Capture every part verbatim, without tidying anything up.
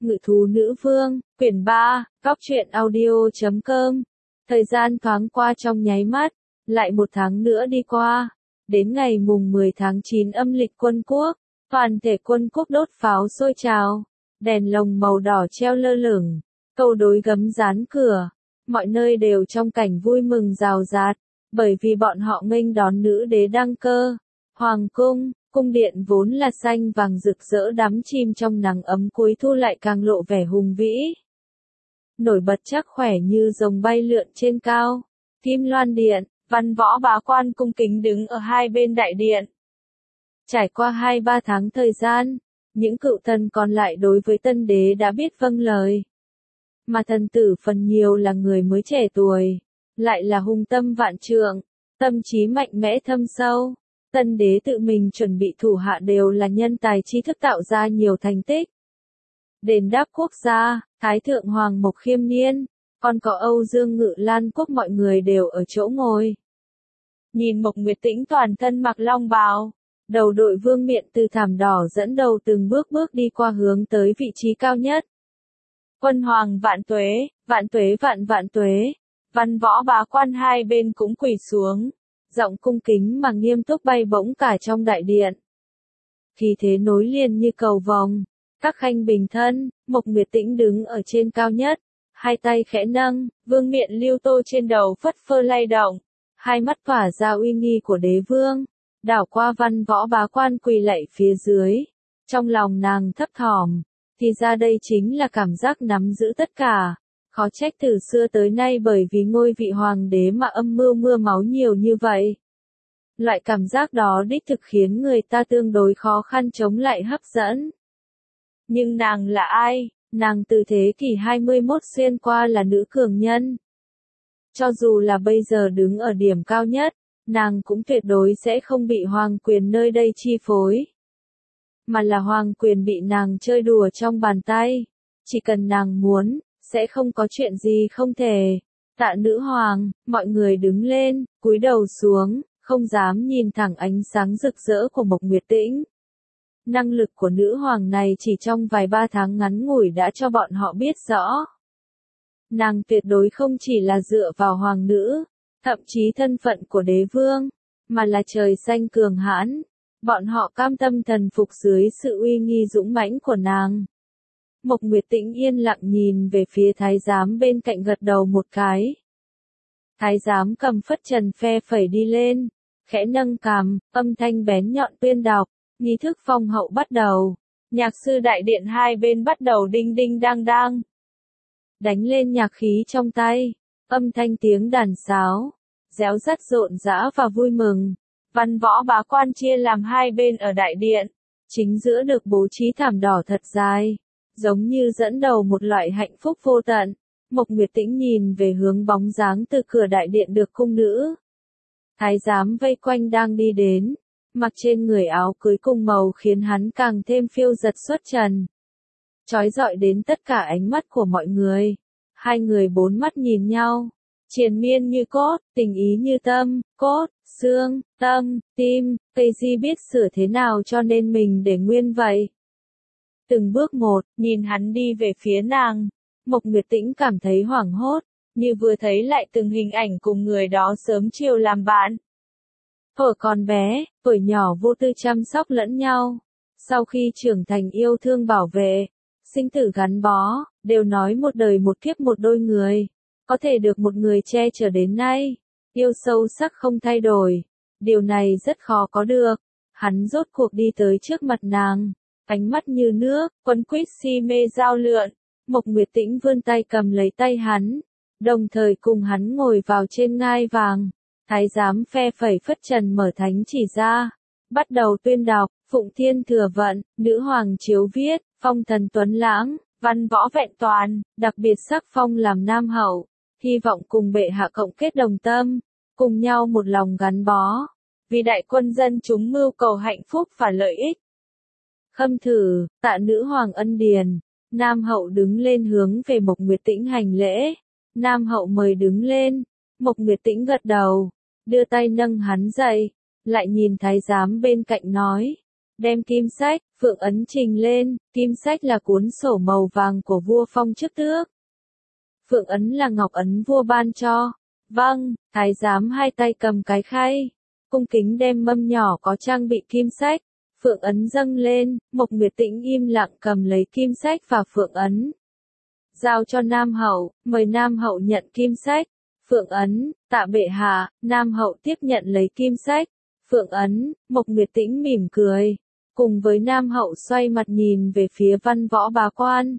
Ngự thú nữ vương, quyển ba, góc truyện audio chấm com. Thời gian thoáng qua trong nháy mắt, lại một tháng nữa đi qua. Đến ngày mùng mười tháng chín âm lịch quân quốc, toàn thể quân quốc đốt pháo sôi trào, đèn lồng màu đỏ treo lơ lửng, câu đối gấm dán cửa, mọi nơi đều trong cảnh vui mừng rào rạt, bởi vì bọn họ nghênh đón nữ đế đăng cơ. Hoàng cung, cung điện vốn là xanh vàng rực rỡ đắm chìm trong nắng ấm cuối thu lại càng lộ vẻ hùng vĩ. Nổi bật chắc khỏe như rồng bay lượn trên cao. Kim Loan Điện, văn võ bá quan cung kính đứng ở hai bên đại điện. Trải qua hai ba tháng thời gian, những cựu thần còn lại đối với tân đế đã biết vâng lời. Mà thần tử phần nhiều là người mới trẻ tuổi, lại là hùng tâm vạn trượng, tâm trí mạnh mẽ thâm sâu. Tân đế tự mình chuẩn bị thủ hạ đều là nhân tài trí thức tạo ra nhiều thành tích. Đền đáp quốc gia, Thái thượng Hoàng Mộc Khiêm Niên, còn có Âu Dương Ngự Lan Quốc, mọi người đều ở chỗ ngồi. Nhìn Mộc Nguyệt Tĩnh toàn thân mặc long bào, đầu đội vương miện từ thảm đỏ dẫn đầu từng bước bước đi qua hướng tới vị trí cao nhất. Quân hoàng vạn tuế, vạn tuế vạn vạn tuế, văn võ bá quan hai bên cũng quỳ xuống. Giọng cung kính mà nghiêm túc bay bổng cả trong đại điện. Khí thế nối liền như cầu vồng, các khanh bình thân, Mộc Nguyệt Tĩnh đứng ở trên cao nhất, hai tay khẽ nâng, vương miện lưu tô trên đầu phất phơ lay động, hai mắt tỏa ra uy nghi của đế vương, đảo qua văn võ bá quan quỳ lạy phía dưới, trong lòng nàng thấp thỏm, thì ra đây chính là cảm giác nắm giữ tất cả. Khó trách từ xưa tới nay bởi vì ngôi vị hoàng đế mà âm mưu mưa máu nhiều như vậy. Loại cảm giác đó đích thực khiến người ta tương đối khó khăn chống lại hấp dẫn. Nhưng nàng là ai? Nàng từ thế kỷ hai mươi mốt xuyên qua là nữ cường nhân. Cho dù là bây giờ đứng ở điểm cao nhất, nàng cũng tuyệt đối sẽ không bị hoàng quyền nơi đây chi phối. Mà là hoàng quyền bị nàng chơi đùa trong bàn tay. Chỉ cần nàng muốn, sẽ không có chuyện gì không thể. Tạ nữ hoàng, mọi người đứng lên, cúi đầu xuống, không dám nhìn thẳng ánh sáng rực rỡ của Mộc Nguyệt Tĩnh. Năng lực của nữ hoàng này chỉ trong vài ba tháng ngắn ngủi đã cho bọn họ biết rõ. Nàng tuyệt đối không chỉ là dựa vào hoàng nữ, thậm chí thân phận của đế vương, mà là trời xanh cường hãn. Bọn họ cam tâm thần phục dưới sự uy nghi dũng mãnh của nàng. Mộc Nguyệt Tĩnh yên lặng nhìn về phía thái giám bên cạnh gật đầu một cái. Thái giám cầm phất trần phe phẩy đi lên, khẽ nâng cằm, âm thanh bén nhọn tuyên đọc, nghi thức phong hậu bắt đầu. Nhạc sư đại điện hai bên bắt đầu đinh đinh đang đang. Đánh lên nhạc khí trong tay, âm thanh tiếng đàn sáo, réo rắt rộn rã và vui mừng. Văn võ bá quan chia làm hai bên ở đại điện, chính giữa được bố trí thảm đỏ thật dài. Giống như dẫn đầu một loại hạnh phúc vô tận. Mộc Nguyệt Tĩnh nhìn về hướng bóng dáng từ cửa đại điện được cung nữ. Thái giám vây quanh đang đi đến, mặc trên người áo cưới cùng màu khiến hắn càng thêm phiêu giật xuất trần. Chói rọi đến tất cả ánh mắt của mọi người. Hai người bốn mắt nhìn nhau. Triền miên như cốt, tình ý như tâm, cốt, xương, tâm, tim, cây di biết sửa thế nào cho nên mình để nguyên vậy. Từng bước một, nhìn hắn đi về phía nàng. Mộc Nguyệt Tĩnh cảm thấy hoảng hốt, như vừa thấy lại từng hình ảnh cùng người đó sớm chiều làm bạn. Thuở còn bé, tuổi nhỏ vô tư chăm sóc lẫn nhau. Sau khi trưởng thành yêu thương bảo vệ, sinh tử gắn bó, đều nói một đời một kiếp một đôi người. Có thể được một người che chở đến nay, yêu sâu sắc không thay đổi. Điều này rất khó có được. Hắn rốt cuộc đi tới trước mặt nàng. Ánh mắt như nước, quấn quýt si mê giao lượn. Mộc Nguyệt Tĩnh vươn tay cầm lấy tay hắn, đồng thời cùng hắn ngồi vào trên ngai vàng. Thái giám phe phẩy phất trần mở thánh chỉ ra, bắt đầu tuyên đọc, Phụng Thiên Thừa Vận, nữ hoàng chiếu viết, phong thần tuấn lãng, văn võ vẹn toàn, đặc biệt sắc phong làm nam hậu, hy vọng cùng bệ hạ cộng kết đồng tâm, cùng nhau một lòng gắn bó, vì đại quân dân chúng mưu cầu hạnh phúc và lợi ích. Khâm thử, tạ nữ hoàng ân điền. Nam hậu đứng lên hướng về Mộc Nguyệt Tĩnh hành lễ. Nam hậu mời đứng lên. Mộc Nguyệt Tĩnh gật đầu, đưa tay nâng hắn dậy, lại nhìn thái giám bên cạnh nói, đem kim sách, phượng ấn trình lên, kim sách là cuốn sổ màu vàng của vua Phong chức tước. Phượng ấn là ngọc ấn vua ban cho. Vâng, thái giám hai tay cầm cái khay, cung kính đem mâm nhỏ có trang bị kim sách, phượng ấn dâng lên, Mộc Nguyệt Tĩnh im lặng cầm lấy kim sách và phượng ấn. Giao cho Nam Hậu, mời Nam Hậu nhận kim sách, phượng ấn, tạ bệ hạ, Nam Hậu tiếp nhận lấy kim sách, phượng ấn, Mộc Nguyệt Tĩnh mỉm cười, cùng với Nam Hậu xoay mặt nhìn về phía văn võ bá quan.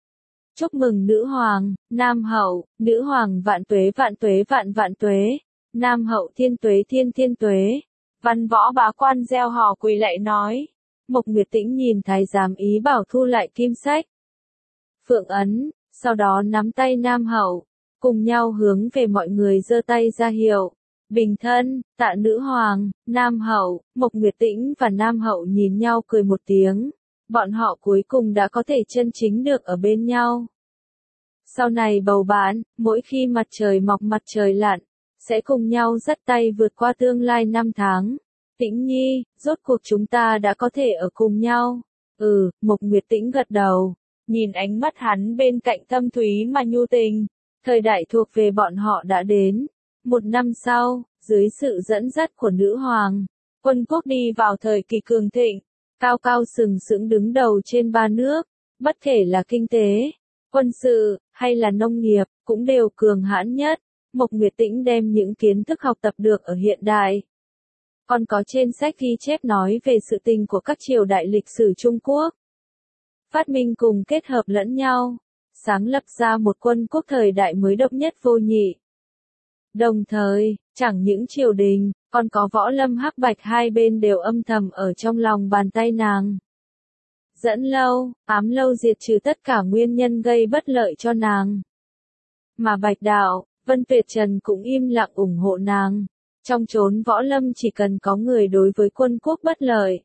Chúc mừng nữ hoàng, Nam Hậu, nữ hoàng vạn tuế vạn tuế vạn vạn tuế, Nam Hậu thiên tuế thiên thiên tuế. Văn võ bá quan reo hò quỳ lạy nói. Mộc Nguyệt Tĩnh nhìn thái giám ý bảo thu lại kim sách, phượng ấn, sau đó nắm tay Nam Hậu, cùng nhau hướng về mọi người giơ tay ra hiệu. Bình thân, tạ nữ hoàng, Nam Hậu, Mộc Nguyệt Tĩnh và Nam Hậu nhìn nhau cười một tiếng. Bọn họ cuối cùng đã có thể chân chính được ở bên nhau. Sau này bầu bạn, mỗi khi mặt trời mọc mặt trời lặn, sẽ cùng nhau dắt tay vượt qua tương lai năm tháng. Tĩnh Nhi, rốt cuộc chúng ta đã có thể ở cùng nhau. Ừ, Mộc Nguyệt Tĩnh gật đầu, nhìn ánh mắt hắn bên cạnh thâm thúy mà nhu tình. Thời đại thuộc về bọn họ đã đến. Một năm sau, dưới sự dẫn dắt của nữ hoàng, quân quốc đi vào thời kỳ cường thịnh, cao cao sừng sững đứng đầu trên ba nước, bất kể là kinh tế, quân sự, hay là nông nghiệp, cũng đều cường hãn nhất. Mộc Nguyệt Tĩnh đem những kiến thức học tập được ở hiện đại. Còn có trên sách ghi chép nói về sự tình của các triều đại lịch sử Trung Quốc. Phát minh cùng kết hợp lẫn nhau, sáng lập ra một quân quốc thời đại mới độc nhất vô nhị. Đồng thời, chẳng những triều đình, còn có võ lâm hắc bạch hai bên đều âm thầm ở trong lòng bàn tay nàng. Dẫn lâu, ám lâu diệt trừ tất cả nguyên nhân gây bất lợi cho nàng. Mà Bạch Đạo, Vân Tuyệt Trần cũng im lặng ủng hộ nàng. Trong chốn võ lâm chỉ cần có người đối với quân quốc bất lợi,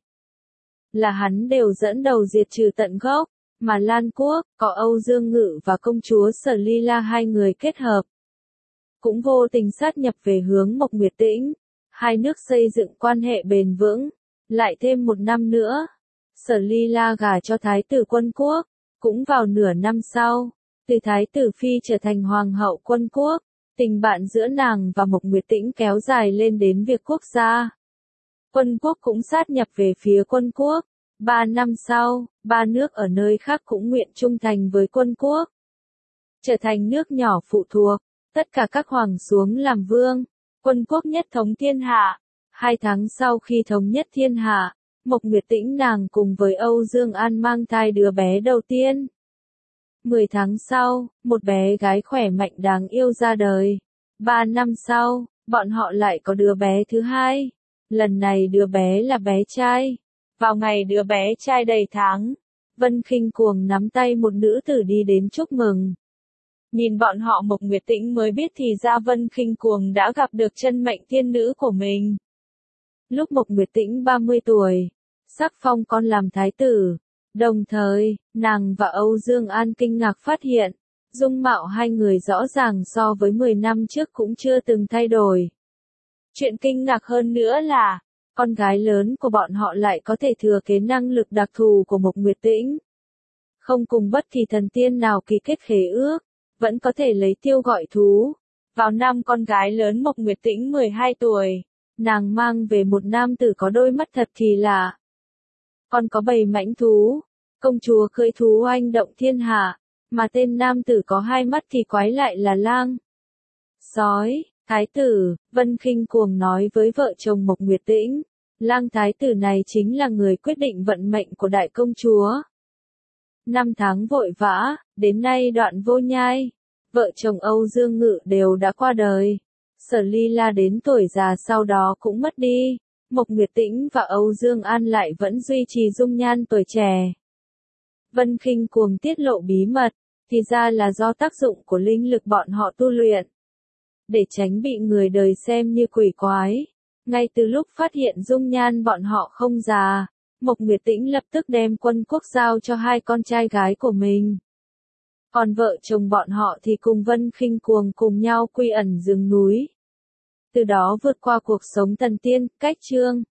là hắn đều dẫn đầu diệt trừ tận gốc. Mà Lan Quốc, có Âu Dương Ngự và công chúa Sở Ly La hai người kết hợp, cũng vô tình sát nhập về hướng Mộc Nguyệt Tĩnh. Hai nước xây dựng quan hệ bền vững. Lại thêm một năm nữa, Sở Ly La gả cho Thái tử quân quốc, cũng vào nửa năm sau, từ Thái tử Phi trở thành Hoàng hậu quân quốc. Tình bạn giữa nàng và Mộc Nguyệt Tĩnh kéo dài lên đến việc quốc gia. Quân quốc cũng sát nhập về phía quân quốc. Ba năm sau, ba nước ở nơi khác cũng nguyện trung thành với quân quốc, trở thành nước nhỏ phụ thuộc. Tất cả các hoàng xuống làm vương, quân quốc nhất thống thiên hạ. Hai tháng sau khi thống nhất thiên hạ, Mộc Nguyệt Tĩnh nàng cùng với Âu Dương An mang thai đứa bé đầu tiên. Mười tháng sau, một bé gái khỏe mạnh đáng yêu ra đời. Ba năm sau, bọn họ lại có đứa bé thứ hai. Lần này đứa bé là bé trai. Vào ngày đứa bé trai đầy tháng, Vân Khinh Cuồng nắm tay một nữ tử đi đến chúc mừng. Nhìn bọn họ Mộc Nguyệt Tĩnh mới biết thì ra Vân Khinh Cuồng đã gặp được chân mệnh thiên nữ của mình. Lúc Mộc Nguyệt Tĩnh ba mươi tuổi, sắc phong con làm thái tử. Đồng thời, nàng và Âu Dương An kinh ngạc phát hiện, dung mạo hai người rõ ràng so với mười năm trước cũng chưa từng thay đổi. Chuyện kinh ngạc hơn nữa là, con gái lớn của bọn họ lại có thể thừa kế năng lực đặc thù của Mộc Nguyệt Tĩnh. Không cùng bất kỳ thần tiên nào ký kết khế ước, vẫn có thể lấy tiêu gọi thú. Vào năm con gái lớn Mộc Nguyệt Tĩnh mười hai tuổi, nàng mang về một nam tử có đôi mắt thật kỳ lạ. Còn có bầy mãnh thú, công chúa cưỡi thú oanh động thiên hạ, mà tên nam tử có hai mắt thì quái lại là lang. Sói, thái tử, Vân Khinh Cuồng nói với vợ chồng Mộc Nguyệt Tĩnh, lang thái tử này chính là người quyết định vận mệnh của đại công chúa. Năm tháng vội vã, đến nay đoạn vô nhai, vợ chồng Âu Dương Ngự đều đã qua đời. Sở Ly La đến tuổi già sau đó cũng mất đi. Mộc Nguyệt Tĩnh và Âu Dương An lại vẫn duy trì dung nhan tuổi trẻ. Vân Khinh Cuồng tiết lộ bí mật, thì ra là do tác dụng của linh lực bọn họ tu luyện. Để tránh bị người đời xem như quỷ quái. Ngay từ lúc phát hiện dung nhan bọn họ không già, Mộc Nguyệt Tĩnh lập tức đem quân quốc giao cho hai con trai gái của mình. Còn vợ chồng bọn họ thì cùng Vân Khinh Cuồng cùng nhau quy ẩn rừng núi. Từ đó vượt qua cuộc sống thần tiên, cách chương.